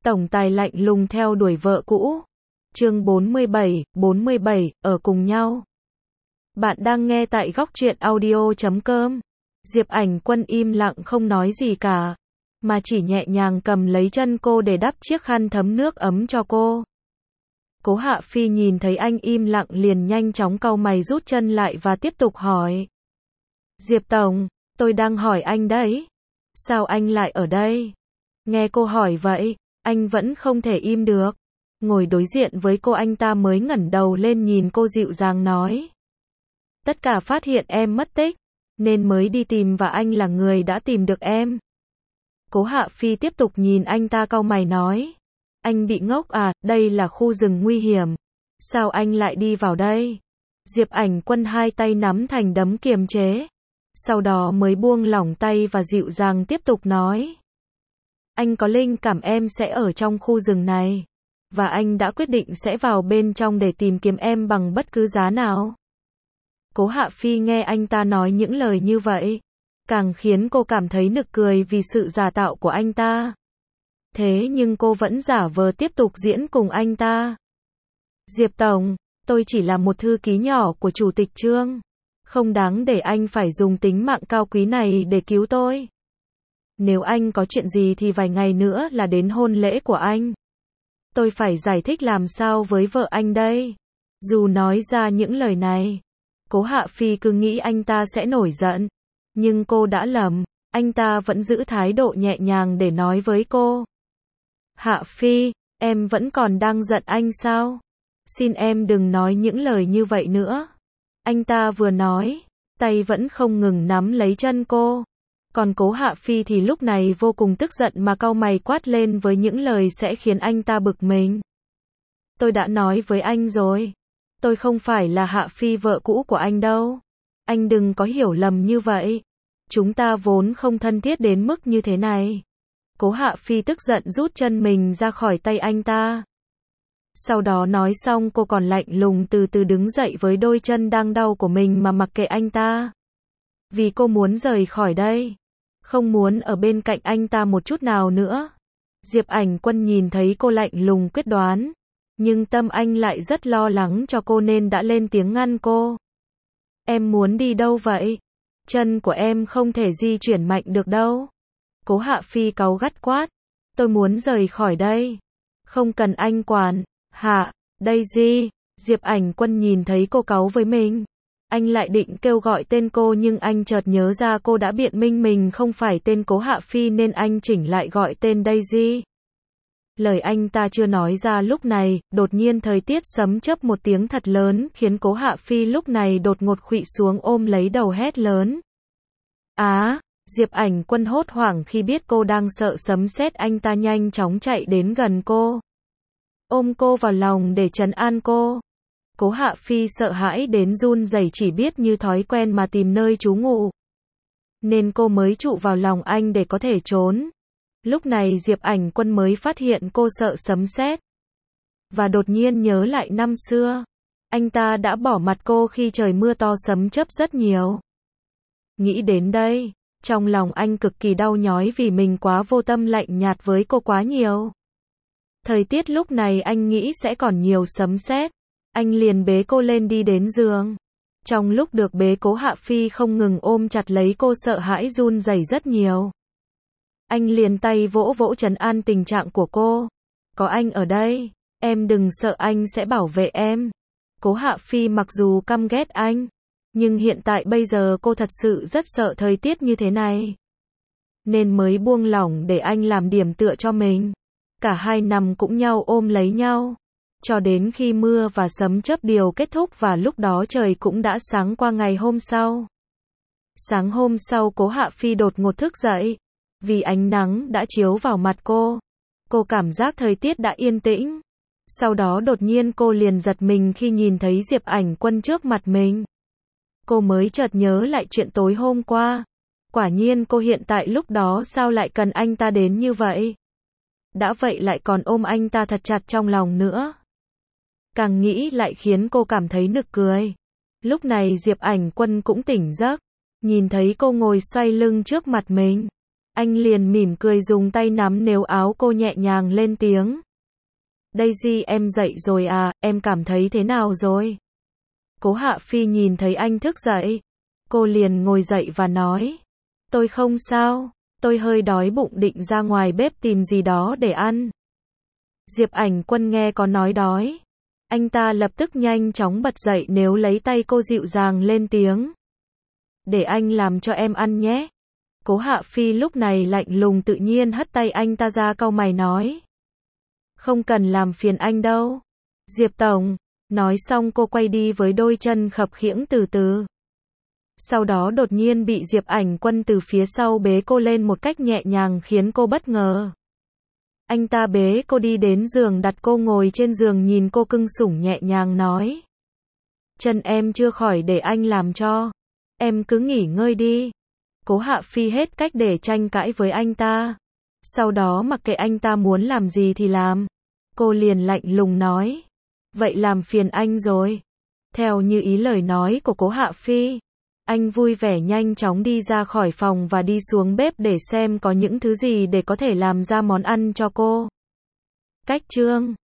Tổng tài lạnh lùng theo đuổi vợ cũ. Chương 47, ở cùng nhau. Bạn đang nghe tại Góc Truyện Audio.com. Diệp Ảnh Quân im lặng không nói gì cả, mà chỉ nhẹ nhàng cầm lấy chân cô để đắp chiếc khăn thấm nước ấm cho cô. Cố Hạ Phi nhìn thấy anh im lặng liền nhanh chóng cau mày rút chân lại và tiếp tục hỏi. Diệp Tổng, tôi đang hỏi anh đấy. Sao anh lại ở đây? Nghe cô hỏi vậy, anh vẫn không thể im được. Ngồi đối diện với cô anh ta mới ngẩng đầu lên nhìn cô dịu dàng nói. Tất cả phát hiện em mất tích, nên mới đi tìm và anh là người đã tìm được em. Cố Hạ Phi tiếp tục nhìn anh ta cau mày nói. Anh bị ngốc à, đây là khu rừng nguy hiểm. Sao anh lại đi vào đây? Diệp Ảnh Quân hai tay nắm thành đấm kiềm chế. Sau đó mới buông lỏng tay và dịu dàng tiếp tục nói. Anh có linh cảm em sẽ ở trong khu rừng này. Và anh đã quyết định sẽ vào bên trong để tìm kiếm em bằng bất cứ giá nào. Cố Hạ Phi nghe anh ta nói những lời như vậy, càng khiến cô cảm thấy nực cười vì sự giả tạo của anh ta. Thế nhưng cô vẫn giả vờ tiếp tục diễn cùng anh ta. Diệp Tổng, tôi chỉ là một thư ký nhỏ của Chủ tịch Trương. Không đáng để anh phải dùng tính mạng cao quý này để cứu tôi. Nếu anh có chuyện gì thì vài ngày nữa là đến hôn lễ của anh. Tôi phải giải thích làm sao với vợ anh đây. Dù nói ra những lời này, Cố Hạ Phi cứ nghĩ anh ta sẽ nổi giận. Nhưng cô đã lầm, anh ta vẫn giữ thái độ nhẹ nhàng để nói với cô. Hạ Phi, em vẫn còn đang giận anh sao? Xin em đừng nói những lời như vậy nữa. Anh ta vừa nói, tay vẫn không ngừng nắm lấy chân cô. Còn Cố Hạ Phi thì lúc này vô cùng tức giận mà cau mày quát lên với những lời sẽ khiến anh ta bực mình. Tôi đã nói với anh rồi. Tôi không phải là Hạ Phi vợ cũ của anh đâu. Anh đừng có hiểu lầm như vậy. Chúng ta vốn không thân thiết đến mức như thế này. Cố Hạ Phi tức giận rút chân mình ra khỏi tay anh ta. Sau đó nói xong cô còn lạnh lùng từ từ đứng dậy với đôi chân đang đau của mình mà mặc kệ anh ta. Vì cô muốn rời khỏi đây. Không muốn ở bên cạnh anh ta một chút nào nữa. Diệp Ảnh Quân nhìn thấy cô lạnh lùng quyết đoán. Nhưng tâm anh lại rất lo lắng cho cô nên đã lên tiếng ngăn cô. Em muốn đi đâu vậy? Chân của em không thể di chuyển mạnh được đâu. Cố Hạ Phi cáu gắt quát. Tôi muốn rời khỏi đây. Không cần anh quản. Hạ, Daisy. Diệp Ảnh Quân nhìn thấy cô cáu với mình. Anh lại định kêu gọi tên cô nhưng anh chợt nhớ ra cô đã biện minh mình không phải tên Cố Hạ Phi nên anh chỉnh lại gọi tên Daisy. Lời anh ta chưa nói ra lúc này, đột nhiên thời tiết sấm chớp một tiếng thật lớn khiến Cố Hạ Phi lúc này đột ngột khuỵu xuống ôm lấy đầu hét lớn. Diệp Ảnh Quân hốt hoảng khi biết cô đang sợ sấm sét, anh ta nhanh chóng chạy đến gần cô. Ôm cô vào lòng để trấn an cô. Cố Hạ Phi sợ hãi đến run rẩy chỉ biết như thói quen mà tìm nơi trú ngụ. Nên cô mới trụ vào lòng anh để có thể trốn. Lúc này Diệp Ảnh Quân mới phát hiện cô sợ sấm sét. Và đột nhiên nhớ lại năm xưa. Anh ta đã bỏ mặt cô khi trời mưa to sấm chớp rất nhiều. Nghĩ đến đây, trong lòng anh cực kỳ đau nhói vì mình quá vô tâm lạnh nhạt với cô quá nhiều. Thời tiết lúc này anh nghĩ sẽ còn nhiều sấm sét. Anh liền bế cô lên đi đến giường. Trong lúc được bế Cố Hạ Phi không ngừng ôm chặt lấy cô sợ hãi run rẩy rất nhiều. Anh liền tay vỗ vỗ trấn an tình trạng của cô. Có anh ở đây, em đừng sợ, anh sẽ bảo vệ em. Cố Hạ Phi mặc dù căm ghét anh, nhưng hiện tại bây giờ cô thật sự rất sợ thời tiết như thế này. Nên mới buông lỏng để anh làm điểm tựa cho mình. Cả hai nằm cũng nhau ôm lấy nhau. Cho đến khi mưa và sấm chớp đều kết thúc và lúc đó trời cũng đã sáng qua ngày hôm sau. Sáng hôm sau Cố Hạ Phi đột ngột thức dậy. Vì ánh nắng đã chiếu vào mặt cô. Cô cảm giác thời tiết đã yên tĩnh. Sau đó đột nhiên cô liền giật mình khi nhìn thấy Diệp Ảnh Quân trước mặt mình. Cô mới chợt nhớ lại chuyện tối hôm qua. Quả nhiên cô hiện tại lúc đó sao lại cần anh ta đến như vậy? Đã vậy lại còn ôm anh ta thật chặt trong lòng nữa. Càng nghĩ lại khiến cô cảm thấy nực cười. Lúc này Diệp Ảnh Quân cũng tỉnh giấc. Nhìn thấy cô ngồi xoay lưng trước mặt mình. Anh liền mỉm cười dùng tay nắm nếu áo cô nhẹ nhàng lên tiếng. Daisy em dậy rồi à, em cảm thấy thế nào rồi? Cố Hạ Phi nhìn thấy anh thức dậy. Cô liền ngồi dậy và nói. Tôi không sao, tôi hơi đói bụng định ra ngoài bếp tìm gì đó để ăn. Diệp Ảnh Quân nghe có nói đói. Anh ta lập tức nhanh chóng bật dậy nếu lấy tay cô dịu dàng lên tiếng. Để anh làm cho em ăn nhé. Cố Hạ Phi lúc này lạnh lùng tự nhiên hất tay anh ta ra cau mày nói. Không cần làm phiền anh đâu. Diệp Tổng. Nói xong cô quay đi với đôi chân khập khiễng từ từ. Sau đó đột nhiên bị Diệp Ảnh Quân từ phía sau bế cô lên một cách nhẹ nhàng khiến cô bất ngờ. Anh ta bế cô đi đến giường đặt cô ngồi trên giường nhìn cô cưng sủng nhẹ nhàng nói. Chân em chưa khỏi để anh làm cho. Em cứ nghỉ ngơi đi. Cố Hạ Phi hết cách để tranh cãi với anh ta. Sau đó mặc kệ anh ta muốn làm gì thì làm. Cô liền lạnh lùng nói. Vậy làm phiền anh rồi. Theo như ý lời nói của Cố Hạ Phi. Anh vui vẻ nhanh chóng đi ra khỏi phòng và đi xuống bếp để xem có những thứ gì để có thể làm ra món ăn cho cô. Cách chương